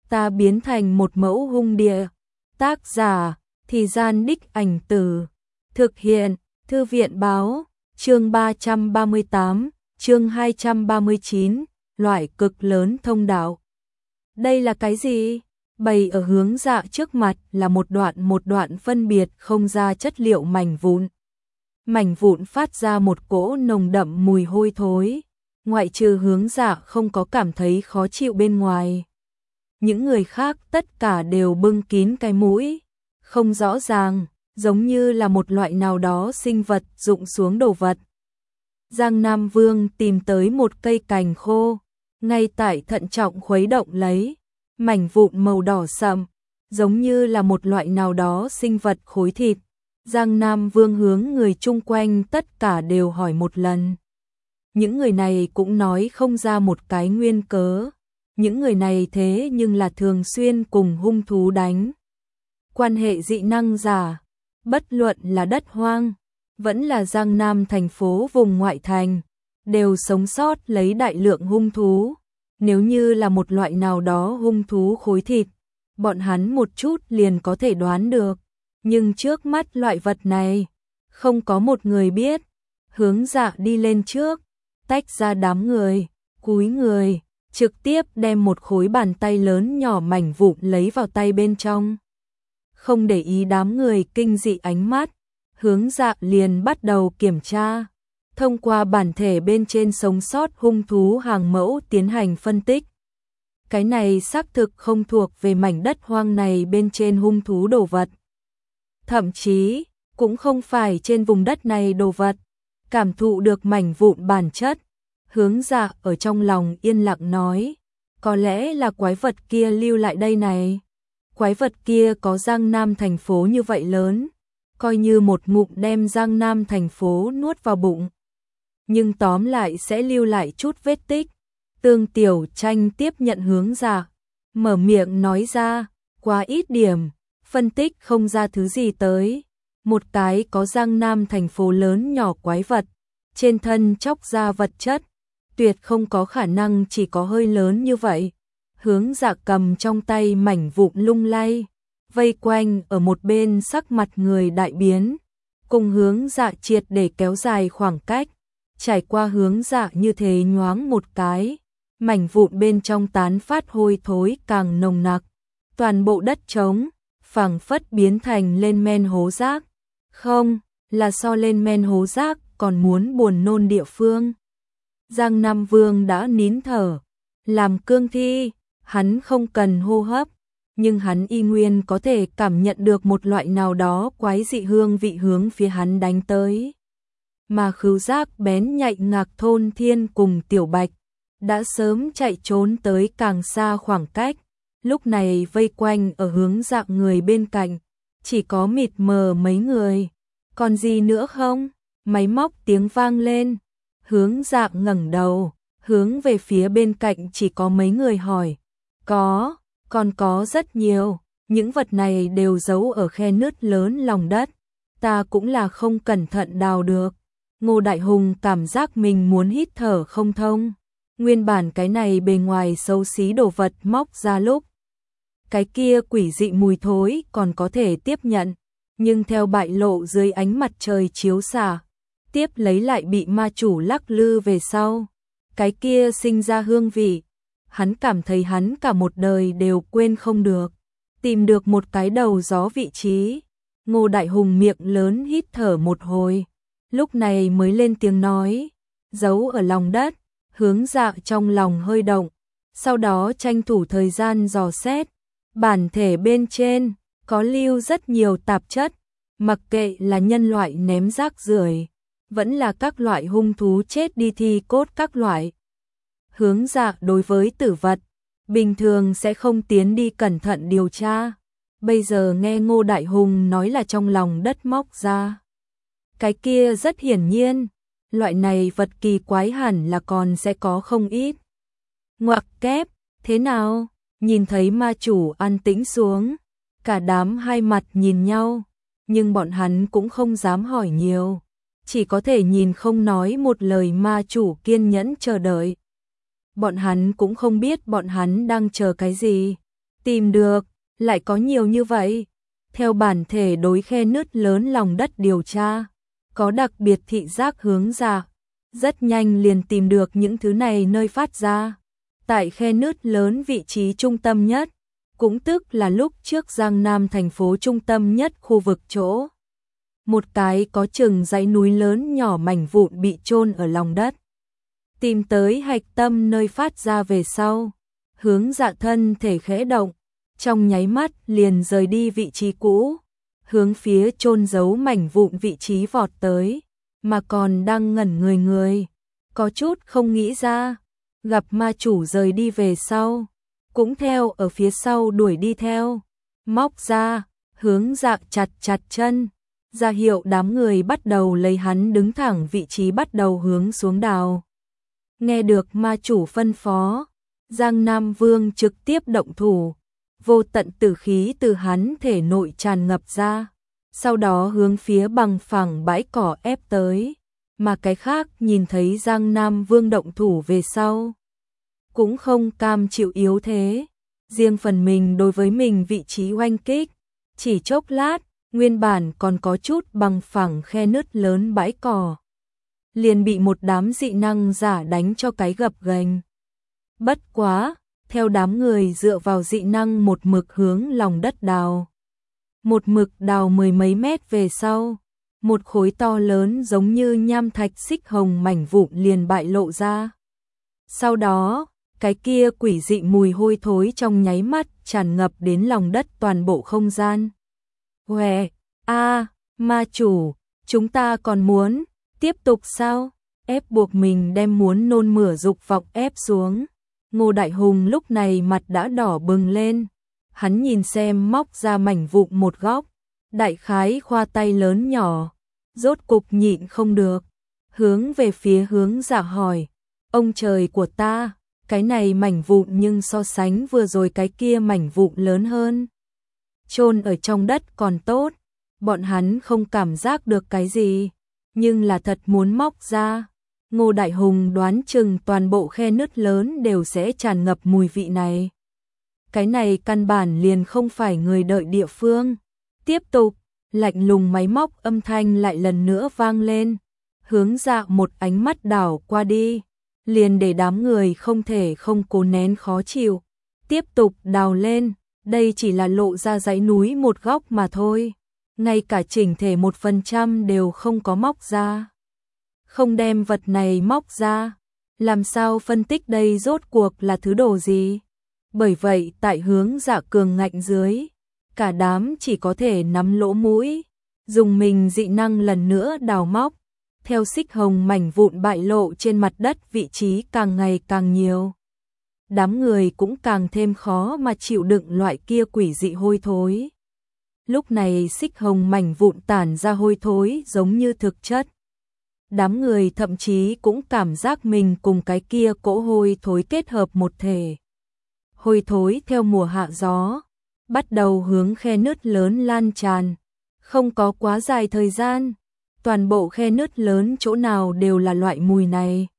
ta biến thành một mẫu hung địa. Tác giả, Thì Gian Đích Ảnh Từ. Thực hiện, Thư viện Báo, chương 338, chương 239, loại cực lớn thông đạo. Đây là cái gì? Bày ở Hướng Dạ trước mặt là một đoạn phân biệt không ra chất liệu mảnh vụn. Mảnh vụn phát ra một cỗ nồng đậm mùi hôi thối, ngoại trừ Hướng Dạ không có cảm thấy khó chịu bên ngoài. Những người khác tất cả đều bưng kín cái mũi, không rõ ràng, giống như là một loại nào đó sinh vật rụng xuống đồ vật. Giang Nam Vương tìm tới một cây cành khô, ngay tại thận trọng khuấy động lấy, mảnh vụn màu đỏ sậm, giống như là một loại nào đó sinh vật khối thịt. Giang Nam Vương hướng người chung quanh tất cả đều hỏi một lần. Những người này cũng nói không ra một cái nguyên cớ. Những người này thế nhưng là thường xuyên cùng hung thú đánh. Quan hệ dị năng giả, bất luận là đất hoang, vẫn là Giang Nam thành phố vùng ngoại thành, đều sống sót lấy đại lượng hung thú. Nếu như là một loại nào đó hung thú khối thịt, bọn hắn một chút liền có thể đoán được. Nhưng trước mắt loại vật này, không có một người biết. Hướng Dạ đi lên trước, tách ra đám người, cúi người, trực tiếp đem một khối bàn tay lớn nhỏ mảnh vụn lấy vào tay bên trong. Không để ý đám người kinh dị ánh mắt, Hướng Dạ liền bắt đầu kiểm tra. Thông qua bản thể bên trên sống sót hung thú hàng mẫu tiến hành phân tích. Cái này xác thực không thuộc về mảnh đất hoang này bên trên hung thú đồ vật. Thậm chí, cũng không phải trên vùng đất này đồ vật. Cảm thụ được mảnh vụn bản chất, Hướng Dạ ở trong lòng yên lặng nói, có lẽ là quái vật kia lưu lại đây này. Quái vật kia có Giang Nam thành phố như vậy lớn, coi như một ngụm đem Giang Nam thành phố nuốt vào bụng. Nhưng tóm lại sẽ lưu lại chút vết tích. Tương Tiểu Tranh tiếp nhận Hướng Dạ, mở miệng nói ra, quá ít điểm, phân tích không ra thứ gì tới. Một cái có Giang Nam thành phố lớn nhỏ quái vật, trên thân chóc ra vật chất, tuyệt không có khả năng chỉ có hơi lớn như vậy. Hướng Dạ cầm trong tay mảnh vụn lung lay, vây quanh ở một bên sắc mặt người đại biến, cùng Hướng Dạ triệt để kéo dài khoảng cách. Trải qua Hướng Dạ như thế nhoáng một cái, mảnh vụn bên trong tán phát hôi thối càng nồng nặc, toàn bộ đất trống, phảng phất biến thành lên men hố rác. Không, là so lên men hố rác còn muốn buồn nôn địa phương. Giang Nam Vương đã nín thở, làm cương thi, hắn không cần hô hấp, nhưng hắn y nguyên có thể cảm nhận được một loại nào đó quái dị hương vị hướng phía hắn đánh tới. Mà khứu giác bén nhạy Ngạc Thôn Thiên cùng Tiểu Bạch đã sớm chạy trốn tới càng xa khoảng cách, lúc này vây quanh ở Hướng Dạ người bên cạnh, chỉ có mịt mờ mấy người. Còn gì nữa không? Máy móc tiếng vang lên. Hướng Dạ ngẩng đầu, hướng về phía bên cạnh chỉ có mấy người hỏi. Còn có rất nhiều, những vật này đều giấu ở khe nứt lớn lòng đất, ta cũng là không cẩn thận đào được. Ngô Đại Hùng cảm giác mình muốn hít thở không thông. Nguyên bản cái này bề ngoài xấu xí đồ vật móc ra lúc, cái kia quỷ dị mùi thối còn có thể tiếp nhận, nhưng theo bại lộ dưới ánh mặt trời chiếu xạ, tiếp lấy lại bị ma chủ lắc lư về sau, cái kia sinh ra hương vị, hắn cảm thấy hắn cả một đời đều quên không được. Tìm được một cái đầu gió vị trí, Ngô Đại Hùng miệng lớn hít thở một hồi, lúc này mới lên tiếng nói, giấu ở lòng đất. Hướng Dạ trong lòng hơi động, sau đó tranh thủ thời gian dò xét, bản thể bên trên có lưu rất nhiều tạp chất, mặc kệ là nhân loại ném rác rưởi, vẫn là các loại hung thú chết đi thi cốt các loại. Hướng Dạ đối với tử vật, bình thường sẽ không tiến đi cẩn thận điều tra, bây giờ nghe Ngô Đại Hùng nói là trong lòng đất móc ra. Cái kia rất hiển nhiên, loại này vật kỳ quái hẳn là còn sẽ có không ít. Ngoặc kép, thế nào? Nhìn thấy ma chủ an tĩnh xuống, cả đám hai mặt nhìn nhau, nhưng bọn hắn cũng không dám hỏi nhiều, chỉ có thể nhìn không nói một lời. Ma chủ kiên nhẫn chờ đợi. Bọn hắn cũng không biết bọn hắn đang chờ cái gì. Tìm được, lại có nhiều như vậy. Theo bản thể đối khe nứt lớn lòng đất điều tra, có đặc biệt thị giác hướng dạ, rất nhanh liền tìm được những thứ này nơi phát ra. Tại khe nứt lớn vị trí trung tâm nhất, cũng tức là lúc trước Giang Nam thành phố trung tâm nhất khu vực chỗ. Một cái có chừng dãy núi lớn nhỏ mảnh vụn bị chôn ở lòng đất. Tìm tới hạch tâm nơi phát ra về sau, hướng dạ thân thể khẽ động, trong nháy mắt liền rời đi vị trí cũ, hướng phía chôn giấu mảnh vụn vị trí vọt tới, mà còn đang ngẩn người, có chút không nghĩ ra, gặp ma chủ rời đi về sau, cũng theo ở phía sau đuổi đi theo, móc ra, hướng dạ chặt chân, ra hiệu đám người bắt đầu lấy hắn đứng thẳng vị trí bắt đầu hướng xuống đào. Nghe được ma chủ phân phó, Giang Nam Vương trực tiếp động thủ, vô tận tử khí từ hắn thể nội tràn ngập ra, sau đó hướng phía bằng phẳng bãi cỏ ép tới, mà cái khác nhìn thấy Giang Nam Vương động thủ về sau, cũng không cam chịu yếu thế, riêng phần mình đối với mình vị trí oanh kích, chỉ chốc lát, nguyên bản còn có chút bằng phẳng khe nứt lớn bãi cỏ, liền bị một đám dị năng giả đánh cho cái gập ghềnh. Bất quá, theo đám người dựa vào dị năng một mực hướng lòng đất đào. Một mực đào mười mấy mét về sau, một khối to lớn giống như nham thạch xích hồng mảnh vụn liền bại lộ ra. Sau đó, cái kia quỷ dị mùi hôi thối trong nháy mắt tràn ngập đến lòng đất toàn bộ không gian. Huệ, ma chủ, chúng ta còn muốn tiếp tục sao? Ép buộc mình đem muốn nôn mửa dục vọng ép xuống. Ngô Đại Hùng lúc này mặt đã đỏ bừng lên. Hắn nhìn xem móc ra mảnh vụn một góc, đại khái khoa tay lớn nhỏ, rốt cục nhịn không được, hướng về phía hướng dạ hỏi, ông trời của ta, cái này mảnh vụn nhưng so sánh vừa rồi cái kia mảnh vụn lớn hơn. Chôn ở trong đất còn tốt, bọn hắn không cảm giác được cái gì, nhưng là thật muốn móc ra. Ngô Đại Hùng đoán chừng toàn bộ khe nứt lớn đều sẽ tràn ngập mùi vị này. Cái này căn bản liền không phải người đợi địa phương. Tiếp tục, lạnh lùng máy móc âm thanh lại lần nữa vang lên, hướng dạ một ánh mắt đảo qua đi, liền để đám người không thể không cố nén khó chịu. Tiếp tục đào lên, đây chỉ là lộ ra dãy núi một góc mà thôi, ngay cả chỉnh thể 1% đều không có móc ra. Không đem vật này móc ra, làm sao phân tích đây rốt cuộc là thứ đồ gì? Bởi vậy tại hướng dạ cường ngạnh dưới, cả đám chỉ có thể nắm lỗ mũi, dùng mình dị năng lần nữa đào móc, theo xích hồng mảnh vụn bại lộ trên mặt đất vị trí càng ngày càng nhiều. Đám người cũng càng thêm khó mà chịu đựng loại kia quỷ dị hôi thối. Lúc này xích hồng mảnh vụn tản ra hôi thối giống như thực chất. Đám người thậm chí cũng cảm giác mình cùng cái kia cỗ hôi thối kết hợp một thể. Hôi thối theo mùa hạ gió, bắt đầu hướng khe nứt lớn lan tràn. Không có quá dài thời gian, toàn bộ khe nứt lớn chỗ nào đều là loại mùi này.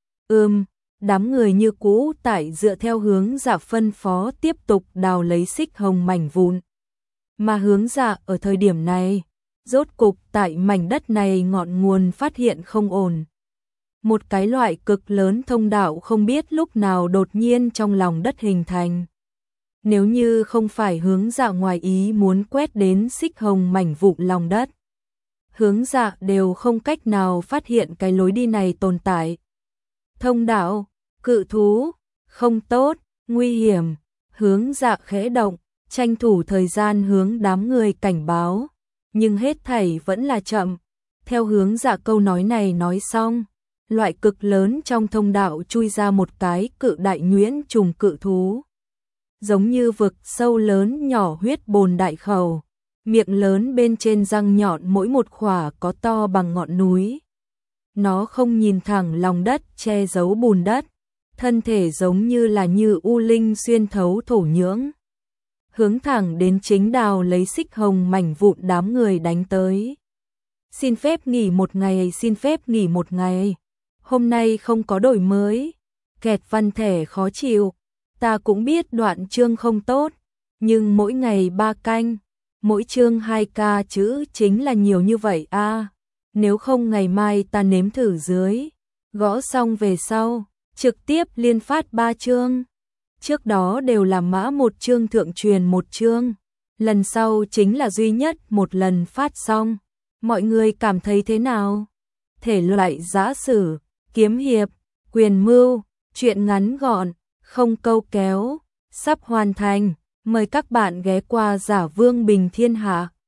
Đám người như cũ tại dựa theo hướng dạ phân phó tiếp tục đào lấy xích hồng mảnh vụn. Mà hướng dạ ở thời điểm này, rốt cục tại mảnh đất này ngọn nguồn phát hiện không ổn. Một cái loại cực lớn thông đạo không biết lúc nào đột nhiên trong lòng đất hình thành. Nếu như không phải hướng dạ ngoài ý muốn quét đến xích hồng mảnh vụn lòng đất, hướng dạ đều không cách nào phát hiện cái lối đi này tồn tại. Thông đạo, cự thú, không tốt, nguy hiểm, hướng dạ khẽ động, tranh thủ thời gian hướng đám người cảnh báo, nhưng hết thảy vẫn là chậm. Theo hướng dạ câu nói này nói xong, loại cực lớn trong thông đạo chui ra một cái cự đại nhuyễn trùng cự thú. Giống như vực sâu lớn nhỏ huyết bồn đại khẩu, miệng lớn bên trên răng nhọn mỗi một khỏa có to bằng ngọn núi. Nó không nhìn thẳng lòng đất che giấu bùn đất, thân thể giống như là như u linh xuyên thấu thổ nhưỡng. Hướng thẳng đến chính đào lấy xích hồng mảnh vụn đám người đánh tới. Xin phép nghỉ một ngày, xin phép nghỉ một ngày. Hôm nay không có đổi mới. Kẹt văn thể khó chịu. Ta cũng biết đoạn chương không tốt. nhưng mỗi ngày 3 canh, mỗi chương 2k chữ chính là nhiều như vậy a. Nếu không ngày mai ta nếm thử dưới. Gõ xong về sau, trực tiếp liên phát 3 chương. Trước đó đều là mã một chương thượng truyền một chương. Lần sau chính là duy nhất một lần phát xong. Mọi người cảm thấy thế nào? Thể loại giã sử, kiếm hiệp, quyền mưu, truyện ngắn gọn, không câu kéo, sắp hoàn thành. Mời các bạn ghé qua Giả Vương Bình Thiên Hạ.